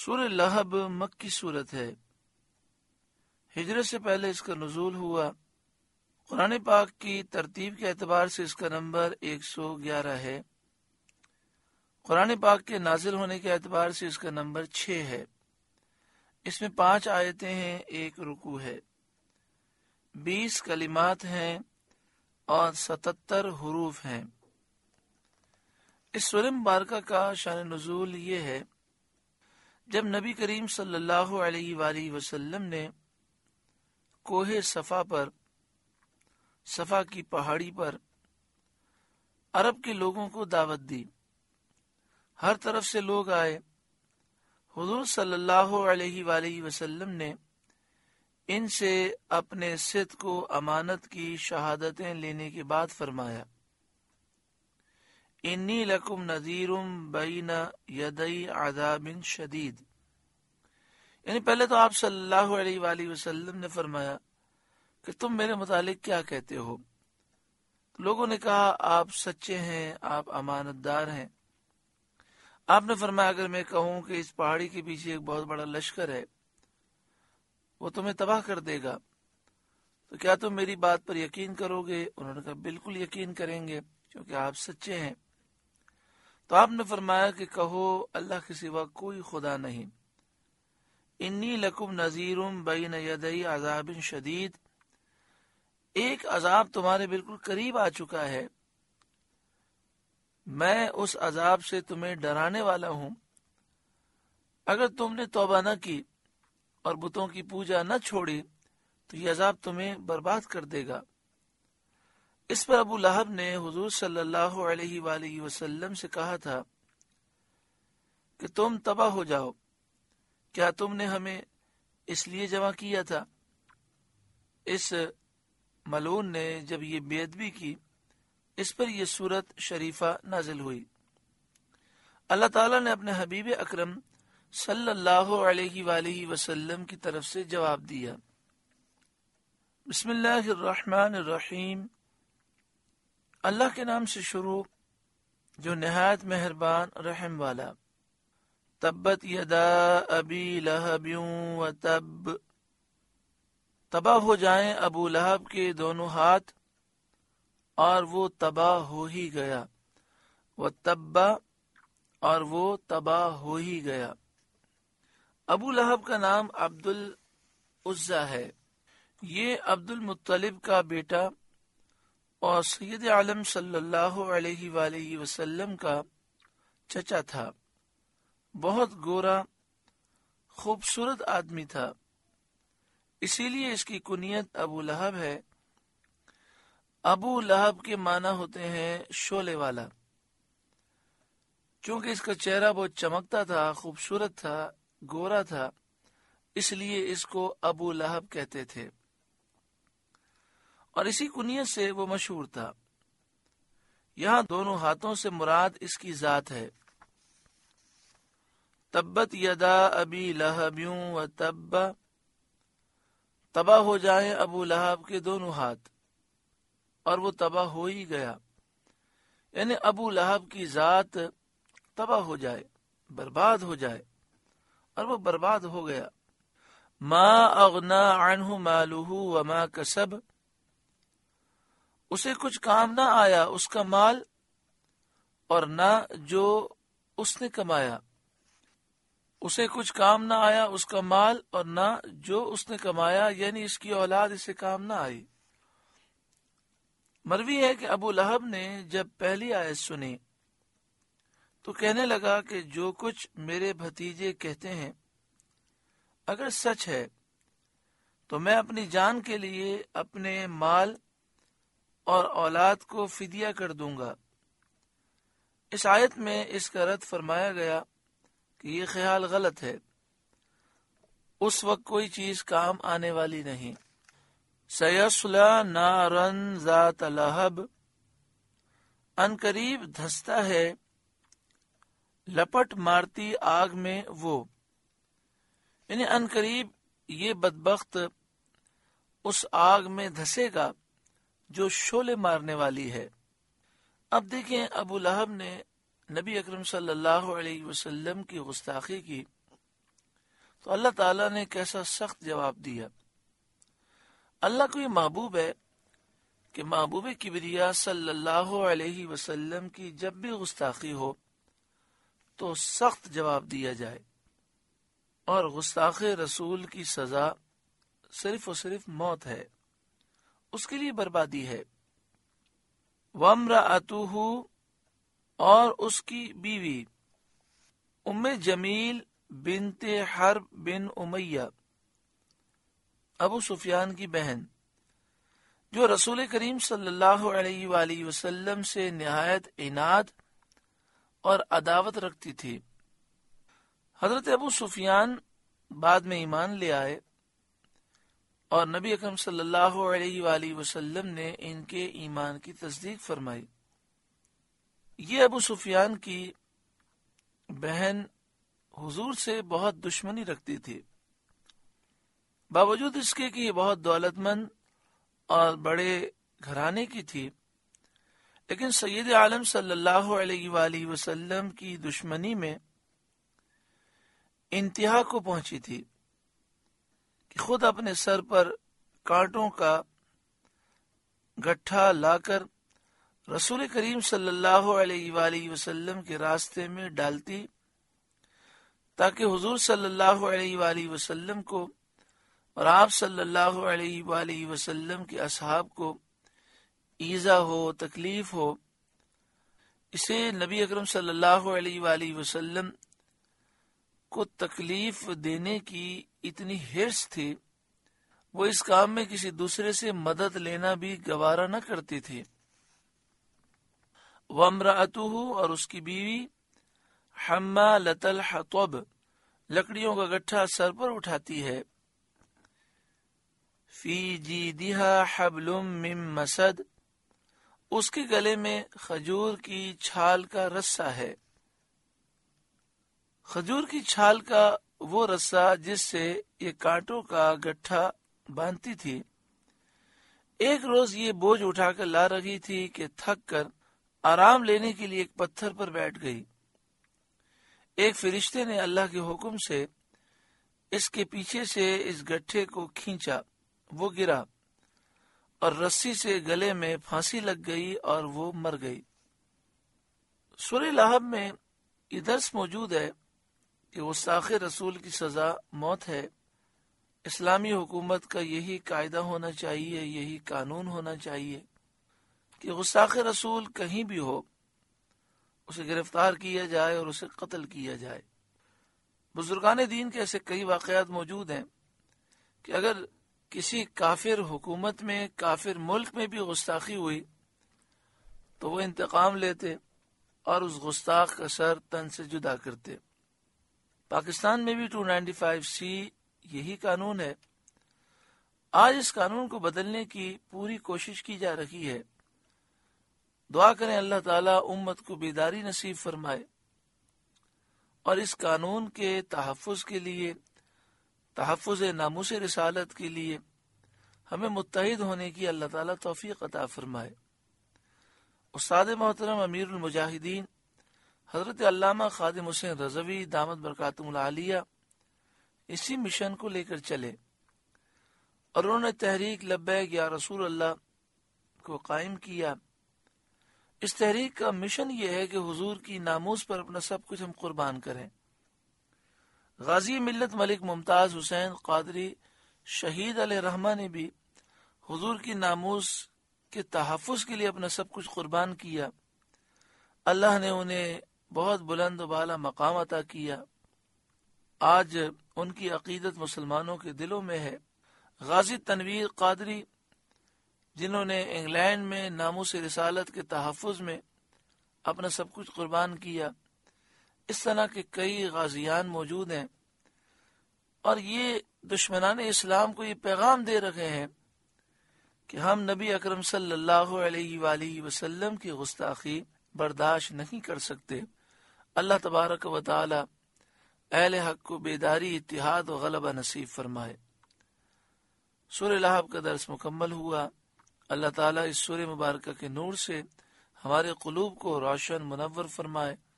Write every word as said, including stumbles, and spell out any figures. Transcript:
سورہ لہب مکی صورت ہے، ہجرت سے پہلے اس کا نزول ہوا۔ قرآن پاک کی ترتیب کے اعتبار سے اس کا نمبر ایک سو گیارہ ہے۔ قرآن پاک کے نازل ہونے کے اعتبار سے اس کا نمبر چھ ہے۔ اس میں پانچ آیتیں ہیں، ایک رکوع ہے، بیس کلمات ہیں اور ستتر حروف ہیں۔ اس سورہ مبارکہ کا شان نزول یہ ہے، جب نبی کریم صلی اللہ علیہ وآلہ وسلم نے کوہ صفا پر، صفا کی پہاڑی پر عرب کے لوگوں کو دعوت دی۔ ہر طرف سے لوگ آئے۔ حضور صلی اللہ علیہ وآلہ وسلم نے ان سے اپنے صدق و امانت کی شہادتیں لینے کے بعد فرمایا، انی لکم نذیر بین یدی عذاب شدید۔ یعنی پہلے تو آپ صلی اللہ علیہ وآلہ وسلم نے فرمایا کہ تم میرے متعلق کیا کہتے ہو؟ لوگوں نے کہا آپ سچے ہیں، آپ امانت دار ہیں۔ آپ نے فرمایا اگر میں کہوں کہ اس پہاڑی کے پیچھے ایک بہت بڑا لشکر ہے، وہ تمہیں تباہ کر دے گا، تو کیا تم میری بات پر یقین کرو گے؟ انہوں نے کہا بالکل یقین کریں گے، کیونکہ آپ سچے ہیں۔ تو آپ نے فرمایا کہ کہو اللہ کے سوا کوئی خدا نہیں، انی لکم نذیر بین یدی عذاب شدید، ایک عذاب تمہارے بالکل قریب آ چکا ہے، میں اس عذاب سے تمہیں ڈرانے والا ہوں۔ اگر تم نے توبہ نہ کی اور بتوں کی پوجا نہ چھوڑی تو یہ عذاب تمہیں برباد کر دے گا۔ اس پر ابو لہب نے حضور صلی اللہ علیہ وآلہ وسلم سے کہا تھا کہ تم تباہ ہو جاؤ، کیا تم نے ہمیں اس لیے جمع کیا تھا؟ اس ملعون نے جب یہ بے ادبی کی، اس پر یہ سورت شریفہ نازل ہوئی۔ اللہ تعالیٰ نے اپنے حبیب اکرم صلی اللہ علیہ وآلہ وسلم کی طرف سے جواب دیا۔ بسم اللہ الرحمن الرحیم، اللہ کے نام سے شروع جو نہایت مہربان رحم والا۔ تبت یدا ابی لہب و تب، تباہ ہو جائیں ابو لہب کے دونوں ہاتھ اور وہ تباہ ہو ہی گیا، وہ تبا اور وہ تباہ ہو ہی گیا۔ ابو لہب کا نام عبد العزیٰ ہے، یہ عبد المطلب کا بیٹا اور سید عالم صلی اللہ علیہ وآلہ وسلم کا چچا تھا۔ بہت گورا خوبصورت آدمی تھا، اسی لیے اس کی کنیت ابو لہب ہے۔ ابو لہب کے معنی ہوتے ہیں شعلے والا۔ چونکہ اس کا چہرہ بہت چمکتا تھا، خوبصورت تھا، گورا تھا، اس لیے اس کو ابو لہب کہتے تھے، اور اسی کنیت سے وہ مشہور تھا۔ یہاں دونوں ہاتھوں سے مراد اس کی ذات ہے۔ تبت یدا ابی لہب و تب، تباہ ہو جائیں ابو لہب کے دونوں ہاتھ اور وہ تباہ ہو ہی گیا، یعنی ابو لہب کی ذات تباہ ہو جائے، برباد ہو جائے، اور وہ برباد ہو گیا۔ ما اغنا عنہ مالہ وما کسب، اسے کچھ کام نہ آیا اس کا مال اور نہ جو اس نے کمایا۔ اسے کچھ کام نہ آیا اس کا مال اور نہ جو اس نے کمایا، یعنی اس کی اولاد اسے کام نہ آئی۔ مروی ہے کہ ابو لہب نے جب پہلی آیت سنی تو کہنے لگا کہ جو کچھ میرے بھتیجے کہتے ہیں اگر سچ ہے تو میں اپنی جان کے لیے اپنے مال اور اولاد کو فدیہ کر دوں گا۔ اس آیت میں اس کا رد فرمایا گیا کہ یہ خیال غلط ہے، اس وقت کوئی چیز کام آنے والی نہیں۔ سیصلی نارا ذات لہب، ان قریب دھستا ہے لپٹ مارتی آگ میں وہ، یعنی ان قریب یہ بدبخت اس آگ میں دھسے گا جو شعلے مارنے والی ہے۔ اب دیکھیں ابو لہب نے نبی اکرم صلی اللہ علیہ وسلم کی گستاخی کی تو اللہ تعالیٰ نے کیسا سخت جواب دیا۔ اللہ کو یہ محبوب ہے کہ محبوب کبریا صلی اللہ علیہ وسلم کی جب بھی گستاخی ہو تو سخت جواب دیا جائے، اور گستاخ رسول کی سزا صرف اور صرف موت ہے، اس کے لیے بربادی ہے۔ وامرأتہ، اور اس کی بیوی ام جمیل بنت حرب بن امیہ، ابو سفیان کی بہن، جو رسول کریم صلی اللہ علیہ وآلہ وسلم سے نہایت عناد اور عداوت رکھتی تھی۔ حضرت ابو سفیان بعد میں ایمان لے آئے اور نبی اکرم صلی اللہ علیہ وآلہ وسلم نے ان کے ایمان کی تصدیق فرمائی۔ یہ ابو سفیان کی بہن حضور سے بہت دشمنی رکھتی تھی، باوجود اس کے کہ یہ بہت دولت مند اور بڑے گھرانے کی تھی، لیکن سید عالم صلی اللہ علیہ وآلہ وسلم کی دشمنی میں انتہا کو پہنچی تھی کہ خود اپنے سر پر کانٹوں کا گٹھا لا کر رسول کریم صلی اللہ علیہ وآلہ وسلم کے راستے میں ڈالتی تاکہ حضور صلی اللہ علیہ وآلہ وسلم کو اور آپ صلی اللہ علیہ وآلہ وسلم کے اصحاب کو ایذا ہو، تکلیف ہو۔ اسے نبی اکرم صلی اللہ علیہ وآلہ وسلم کو تکلیف دینے کی اتنی حرص تھی، وہ اس کام میں کسی دوسرے سے مدد لینا بھی گوارا نہ کرتی تھی۔ وامرأتہ، اور اس کی بیوی حمالۃ الحطب، لکڑیوں کا گٹھا سر پر اٹھاتی ہے۔ فی جیدہا حبل من مسد، اس کے گلے میں کھجور کی چھال کا رسہ ہے۔ کھجور کی چھال کا وہ رسہ جس سے یہ کانٹوں کا گٹھا باندھتی تھی۔ ایک روز یہ بوجھ اٹھا کر لا رہی تھی کہ تھک کر آرام لینے کے لیے ایک پتھر پر بیٹھ گئی۔ ایک فرشتے نے اللہ کے حکم سے اس کے پیچھے سے اس گٹھے کو کھینچا، وہ گرا اور رسی سے گلے میں پھانسی لگ گئی اور وہ مر گئی۔ سورہ لہب میں یہ درس موجود ہے کہ گستاخ رسول کی سزا موت ہے۔ اسلامی حکومت کا یہی قاعدہ ہونا چاہیے، یہی قانون ہونا چاہیے کہ گستاخ رسول کہیں بھی ہو اسے گرفتار کیا جائے اور اسے قتل کیا جائے۔ بزرگان دین کے ایسے کئی واقعات موجود ہیں کہ اگر کسی کافر حکومت میں، کافر ملک میں بھی گستاخی ہوئی تو وہ انتقام لیتے اور اس گستاخ کا سر تن سے جدا کرتے۔ پاکستان میں بھی ٹو نائنٹی فائیو سی یہی قانون ہے۔ آج اس قانون کو بدلنے کی پوری کوشش کی جا رہی ہے۔ دعا کریں اللہ تعالیٰ امت کو بیداری نصیب فرمائے اور اس قانون کے تحفظ کے لیے، تحفظ ناموس رسالت کے لیے ہمیں متحد ہونے کی اللہ تعالیٰ توفیق عطا فرمائے۔ استاد محترم امیر المجاہدین حضرت علامہ خادم حسین رضوی دامت برکاتہم العالیہ اسی مشن کو لے کر چلے اور انہوں نے تحریک لبیک یا رسول اللہ کو قائم کیا۔ اس تحریک کا مشن یہ ہے کہ حضور کی ناموس پر اپنا سب کچھ ہم قربان کریں۔ غازی ملت ملک ممتاز حسین قادری شہید علیہ رحمہ نے بھی حضور کی ناموس کے تحفظ کے لیے اپنا سب کچھ قربان کیا۔ اللہ نے انہیں بہت بلند و بالا مقام عطا کیا۔ آج ان کی عقیدت مسلمانوں کے دلوں میں ہے۔ غازی تنویر قادری جنہوں نے انگلینڈ میں ناموس رسالت کے تحفظ میں اپنا سب کچھ قربان کیا، اس طرح کے کئی غازیان موجود ہیں، اور یہ دشمنان اسلام کو یہ پیغام دے رہے ہیں کہ ہم نبی اکرم صلی اللہ علیہ وآلہ وسلم کی گستاخی برداشت نہیں کر سکتے۔ اللہ تبارک و تعالی اہل حق کو بیداری، اتحاد و غلبہ نصیب فرمائے۔ سورہ لہب کا درس مکمل ہوا۔ اللہ تعالیٰ اس سورہ مبارکہ کے نور سے ہمارے قلوب کو روشن منور فرمائے۔